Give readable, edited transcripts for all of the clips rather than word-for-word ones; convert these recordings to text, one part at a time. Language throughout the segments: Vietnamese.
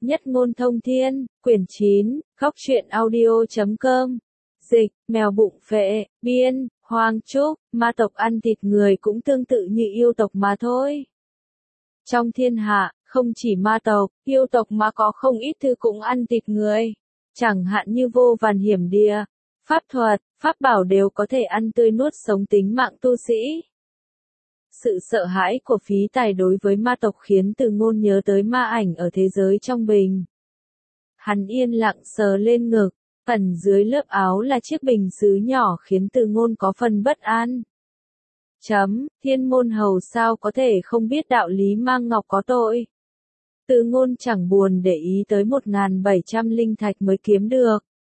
Nhất ngôn thông thiên, quyển 9, Góc truyện audio.com. Dịch, mèo bụng phệ, biên, Hoàng Trúc, ma tộc ăn thịt người cũng tương tự như yêu tộc mà thôi. Trong thiên hạ, không chỉ ma tộc, yêu tộc mà có không ít thứ cũng ăn thịt người. Chẳng hạn như vô vàn hiểm địa, pháp thuật, pháp bảo đều có thể ăn tươi nuốt sống tính mạng tu sĩ. Sự sợ hãi của Phí Tài đối với ma tộc khiến Từ Ngôn nhớ tới ma ảnh ở thế giới trong bình. Hắn yên lặng sờ lên ngực, ẩn dưới lớp áo là chiếc bình sứ nhỏ khiến Từ Ngôn có phần bất an. Thiên môn hầu sao có thể không biết đạo lý mang ngọc có tội. Từ Ngôn chẳng buồn để ý tới 1.700 linh thạch mới kiếm được,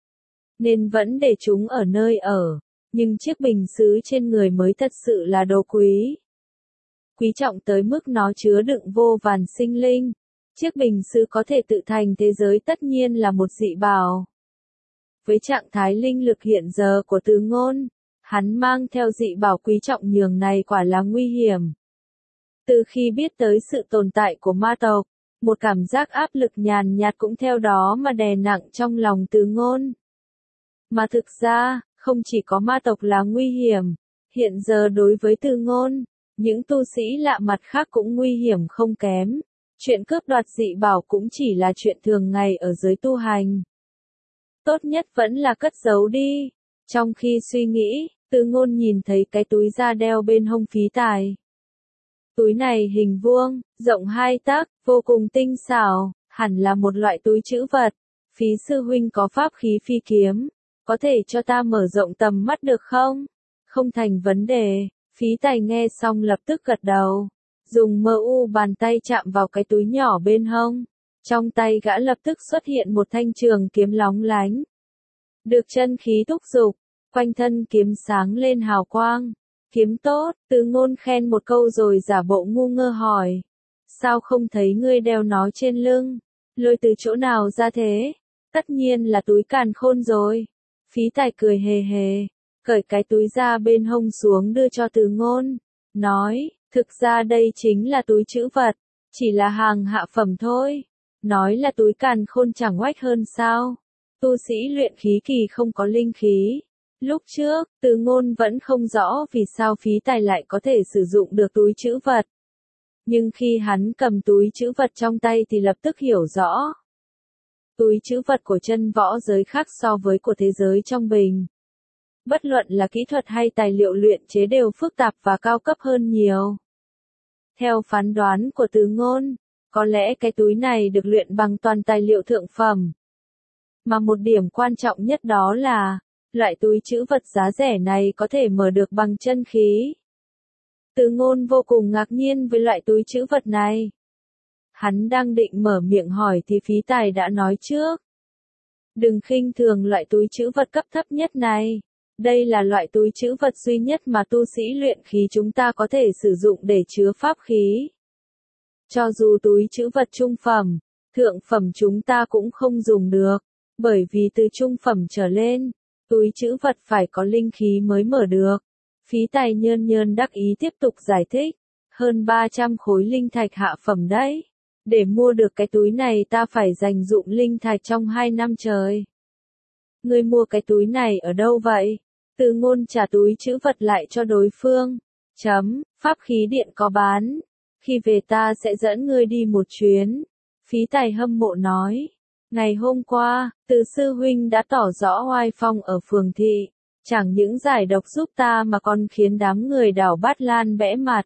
nên vẫn để chúng ở nơi ở, nhưng chiếc bình sứ trên người mới thật sự là đồ quý. Quý trọng tới mức nó chứa đựng vô vàn sinh linh. Chiếc bình sứ có thể tự thành thế giới tất nhiên là một dị bảo. Với trạng thái linh lực hiện giờ của Từ Ngôn, hắn mang theo dị bảo quý trọng nhường này quả là nguy hiểm. Từ khi biết tới sự tồn tại của ma tộc, một cảm giác áp lực nhàn nhạt cũng theo đó mà đè nặng trong lòng Từ Ngôn. Mà thực ra, không chỉ có ma tộc là nguy hiểm, hiện giờ đối với Từ Ngôn, những tu sĩ lạ mặt khác cũng nguy hiểm không kém. Chuyện cướp đoạt dị bảo cũng chỉ là chuyện thường ngày ở giới tu hành. Tốt nhất vẫn là cất giấu đi. Trong khi suy nghĩ, Từ Ngôn nhìn thấy cái túi da đeo bên hông Phí Tài. Túi này hình vuông, rộng 2 tấc, vô cùng tinh xảo, hẳn là một loại túi trữ vật. Phí sư huynh có pháp khí phi kiếm, có thể cho ta mở rộng tầm mắt được không? Không thành vấn đề. Phí Tài nghe xong lập tức gật đầu, dùng bàn tay chạm vào cái túi nhỏ bên hông. Trong tay gã lập tức xuất hiện một thanh trường kiếm lóng lánh. Được chân khí thúc giục, quanh thân kiếm sáng lên hào quang. Kiếm tốt, Từ Ngôn khen một câu rồi giả bộ ngu ngơ hỏi. Sao không thấy ngươi đeo nó trên lưng? Lôi từ chỗ nào ra thế? Tất nhiên là túi càn khôn rồi. Phí Tài cười hề hề, cởi cái túi da bên hông xuống đưa cho Từ Ngôn, nói, thực ra đây chính là túi trữ vật, chỉ là hàng hạ phẩm thôi. Nói là túi càn khôn chẳng oách hơn sao? Tu sĩ luyện khí kỳ không có linh khí. Lúc trước, Từ Ngôn vẫn không rõ vì sao Phí Tài lại có thể sử dụng được túi trữ vật. Nhưng khi hắn cầm túi trữ vật trong tay thì lập tức hiểu rõ. Túi trữ vật của chân võ giới khác so với của thế giới trong bình. Bất luận là kỹ thuật hay tài liệu luyện chế đều phức tạp và cao cấp hơn nhiều. Theo phán đoán của Từ Ngôn, có lẽ cái túi này được luyện bằng toàn tài liệu thượng phẩm. Mà một điểm quan trọng nhất đó là, loại túi trữ vật giá rẻ này có thể mở được bằng chân khí. Từ Ngôn vô cùng ngạc nhiên với loại túi trữ vật này. Hắn đang định mở miệng hỏi thì Phí Tài đã nói trước. Đừng khinh thường loại túi trữ vật cấp thấp nhất này. Đây là loại túi trữ vật duy nhất mà tu sĩ luyện khí chúng ta có thể sử dụng để chứa pháp khí. Cho dù túi trữ vật trung phẩm, thượng phẩm chúng ta cũng không dùng được, bởi vì từ trung phẩm trở lên, túi trữ vật phải có linh khí mới mở được. Phí Tài nhơn đắc ý tiếp tục giải thích, hơn 300 khối linh thạch hạ phẩm đấy. Để mua được cái túi này ta phải dành dụm linh thạch trong 2 năm trời. Ngươi mua cái túi này ở đâu vậy? Từ Ngôn trả túi trữ vật lại cho đối phương. Pháp khí điện có bán. Khi về ta sẽ dẫn ngươi đi một chuyến. Phí Tài hâm mộ nói. Ngày hôm qua, Từ sư huynh đã tỏ rõ oai phong ở phường thị. Chẳng những giải độc giúp ta mà còn khiến đám người đảo Bát Lan bẽ mặt.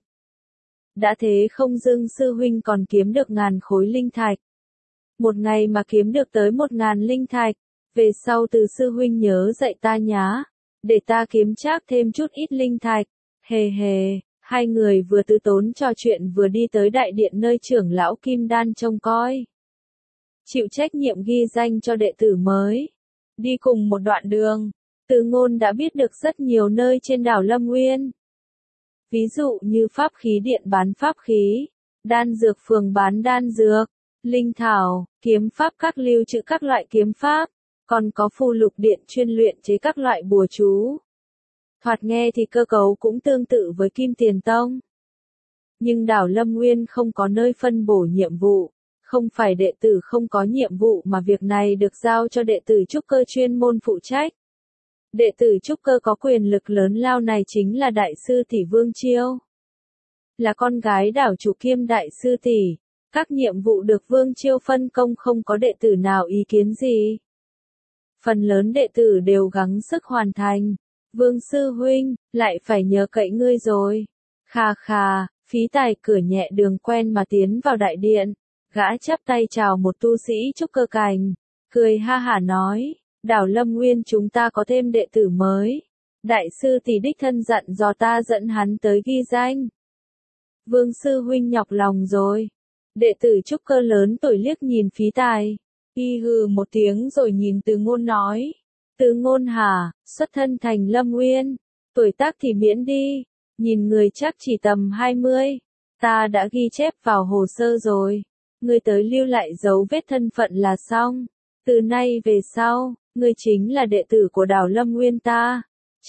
Đã thế không dưng sư huynh còn kiếm được 1000 khối linh thạch. Một ngày mà kiếm được tới 1000 linh thạch. Về sau Từ sư huynh nhớ dạy ta nhá. Để ta kiếm trác thêm chút ít linh thạch. Hề hề, hai người vừa từ tốn trò chuyện vừa đi tới đại điện nơi trưởng lão Kim Đan trông coi. Chịu trách nhiệm ghi danh cho đệ tử mới. Đi cùng một đoạn đường, Từ Ngôn đã biết được rất nhiều nơi trên đảo Lâm Nguyên. Ví dụ như pháp khí điện bán pháp khí, đan dược phường bán đan dược, linh thảo, kiếm pháp các lưu trữ các loại kiếm pháp. Còn có phù lục điện chuyên luyện chế các loại bùa chú. Thoạt nghe thì cơ cấu cũng tương tự với Kim Tiền Tông. Nhưng đảo Lâm Nguyên không có nơi phân bổ nhiệm vụ, Không phải đệ tử không có nhiệm vụ mà việc này được giao cho đệ tử trúc cơ chuyên môn phụ trách. Đệ tử trúc cơ có quyền lực lớn lao này chính là đại sư tỷ Vương Chiêu. Là con gái đảo chủ kiêm đại sư tỷ, các nhiệm vụ được Vương Chiêu phân công không có đệ tử nào ý kiến gì. Phần lớn đệ tử đều gắng sức hoàn thành. Vương sư huynh, lại phải nhờ cậy ngươi rồi. Khà khà, Phí Tài cửa nhẹ đường quen mà tiến vào đại điện. Gã chắp tay chào một tu sĩ trúc cơ cảnh, cười ha hả nói, đảo Lâm Nguyên chúng ta có thêm đệ tử mới. Đại sư tỷ đích thân dặn dò ta dẫn hắn tới ghi danh. Vương sư huynh nhọc lòng rồi. Đệ tử trúc cơ lớn tuổi liếc nhìn Phí Tài, y hừ một tiếng rồi nhìn Từ Ngôn nói, Từ Ngôn hả, xuất thân thành Lâm Nguyên, tuổi tác thì miễn đi, nhìn người chắc chỉ tầm 20, ta đã ghi chép vào hồ sơ rồi. Ngươi tới lưu lại dấu vết thân phận là xong. Từ nay về sau, ngươi chính là đệ tử của đảo Lâm Nguyên ta.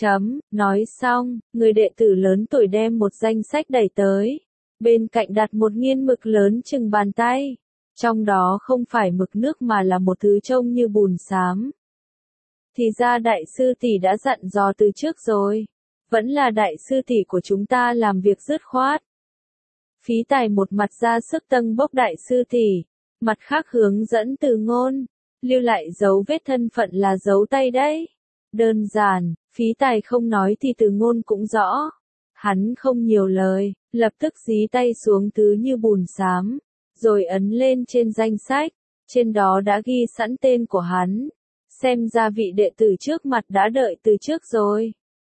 Nói xong, người đệ tử lớn tuổi đem một danh sách đẩy tới. Bên cạnh đặt một nghiên mực lớn chừng bàn tay. Trong đó không phải mực nước mà là một thứ trông như bùn xám. Thì ra đại sư tỷ đã dặn dò từ trước rồi. Vẫn là đại sư tỷ của chúng ta làm việc dứt khoát. Phí Tài một mặt ra sức tâng bốc đại sư tỷ, mặt khác hướng dẫn Từ Ngôn, lưu lại dấu vết thân phận là dấu tay đấy. Đơn giản, Phí Tài không nói thì Từ Ngôn cũng rõ. Hắn không nhiều lời, lập tức dí tay xuống thứ như bùn xám, rồi ấn lên trên danh sách, trên đó đã ghi sẵn tên của hắn. Xem ra vị đệ tử trước mặt đã đợi từ trước rồi.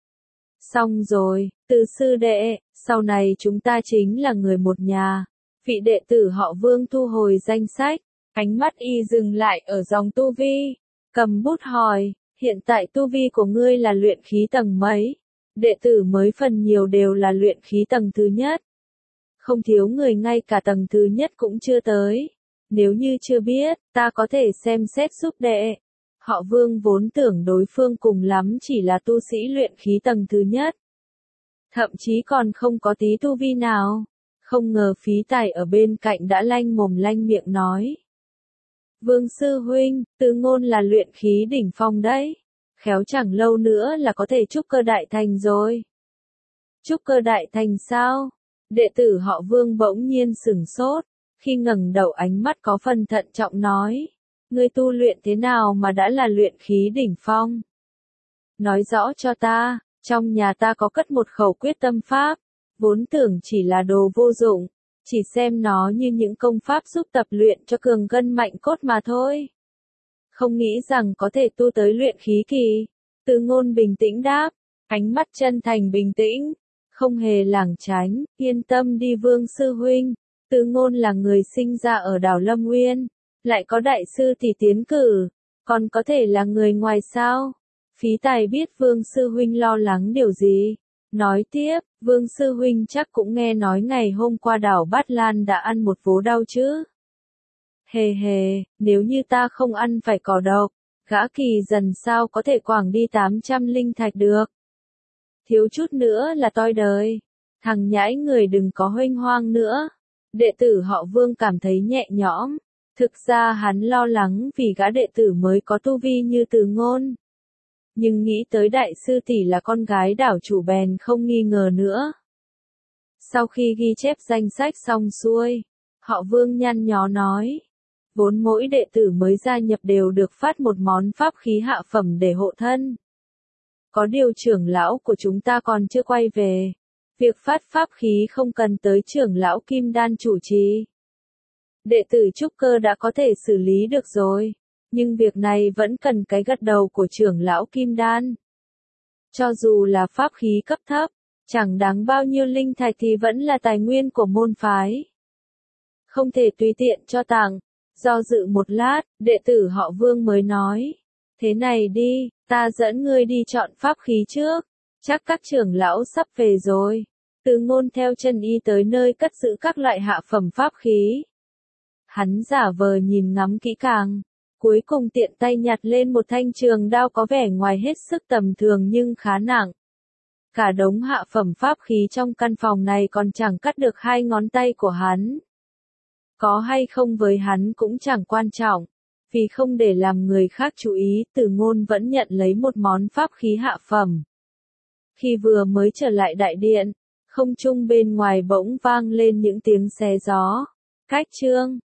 Xong rồi, Từ sư đệ, sau này chúng ta chính là người một nhà. Vị đệ tử họ Vương thu hồi danh sách, ánh mắt y dừng lại ở dòng tu vi, cầm bút hỏi, hiện tại tu vi của ngươi là luyện khí tầng mấy? Đệ tử mới phần nhiều đều là luyện khí tầng thứ nhất. Không thiếu người ngay cả tầng thứ nhất cũng chưa tới. Nếu như chưa biết, ta có thể xem xét giúp đệ. Họ Vương vốn tưởng đối phương cùng lắm chỉ là tu sĩ luyện khí tầng thứ nhất. Thậm chí còn không có tí tu vi nào. Không ngờ Phí Tài ở bên cạnh đã lanh mồm lanh miệng nói. Vương sư huynh, Từ Ngôn là luyện khí đỉnh phong đấy. Khéo chẳng lâu nữa là có thể trúc cơ đại thành rồi. Trúc cơ đại thành sao? Đệ tử họ Vương bỗng nhiên sửng sốt. Khi ngẩng đầu ánh mắt có phần thận trọng nói. Ngươi tu luyện thế nào mà đã là luyện khí đỉnh phong? Nói rõ cho ta, trong nhà ta có cất một khẩu quyết tâm pháp, vốn tưởng chỉ là đồ vô dụng, chỉ xem nó như những công pháp giúp tập luyện cho cường gân mạnh cốt mà thôi. Không nghĩ rằng có thể tu tới luyện khí kỳ. Từ Ngôn bình tĩnh đáp, ánh mắt chân thành bình tĩnh, không hề lảng tránh, yên tâm đi Vương sư huynh, Từ Ngôn là người sinh ra ở đảo Lâm Nguyên. Lại có đại sư tỷ tiến cử, còn có thể là người ngoài sao? Phí Tài biết Vương sư huynh lo lắng điều gì. Nói tiếp, Vương sư huynh chắc cũng nghe nói ngày hôm qua đảo Bát Lan đã ăn một vố đau chứ? Hề hề, nếu như ta không ăn phải cỏ độc, gã Kỳ Dần sao có thể quảng đi 800 linh thạch được? Thiếu chút nữa là toi đời. Thằng nhãi người đừng có huênh hoang nữa. Đệ tử họ Vương cảm thấy nhẹ nhõm. Thực ra hắn lo lắng vì gã đệ tử mới có tu vi như Từ Ngôn. Nhưng nghĩ tới đại sư tỷ là con gái đảo chủ bèn không nghi ngờ nữa. Sau khi ghi chép danh sách xong xuôi, họ Vương nhăn nhó nói. Vốn mỗi đệ tử mới gia nhập đều được phát một món pháp khí hạ phẩm để hộ thân. Có điều trưởng lão của chúng ta còn chưa quay về. Việc phát pháp khí không cần tới trưởng lão Kim Đan chủ trì. Đệ tử trúc cơ đã có thể xử lý được rồi, nhưng việc này vẫn cần cái gật đầu của trưởng lão Kim Đan. Cho dù là pháp khí cấp thấp, chẳng đáng bao nhiêu linh thạch thì vẫn là tài nguyên của môn phái. Không thể tùy tiện cho tặng. Do dự một lát, đệ tử họ Vương mới nói. Thế này đi, ta dẫn ngươi đi chọn pháp khí trước. Chắc các trưởng lão sắp về rồi. Từ Ngôn theo chân y tới nơi cất giữ các loại hạ phẩm pháp khí. Hắn giả vờ nhìn ngắm kỹ càng, cuối cùng tiện tay nhặt lên một thanh trường đao có vẻ ngoài hết sức tầm thường nhưng khá nặng. Cả đống hạ phẩm pháp khí trong căn phòng này còn chẳng cắt được 2 ngón tay của hắn. có hay không với hắn cũng chẳng quan trọng. Vì không để làm người khác chú ý, Từ Ngôn vẫn nhận lấy một món pháp khí hạ phẩm. Khi vừa mới trở lại đại điện, không trung bên ngoài bỗng vang lên những tiếng xé gió. Cách chương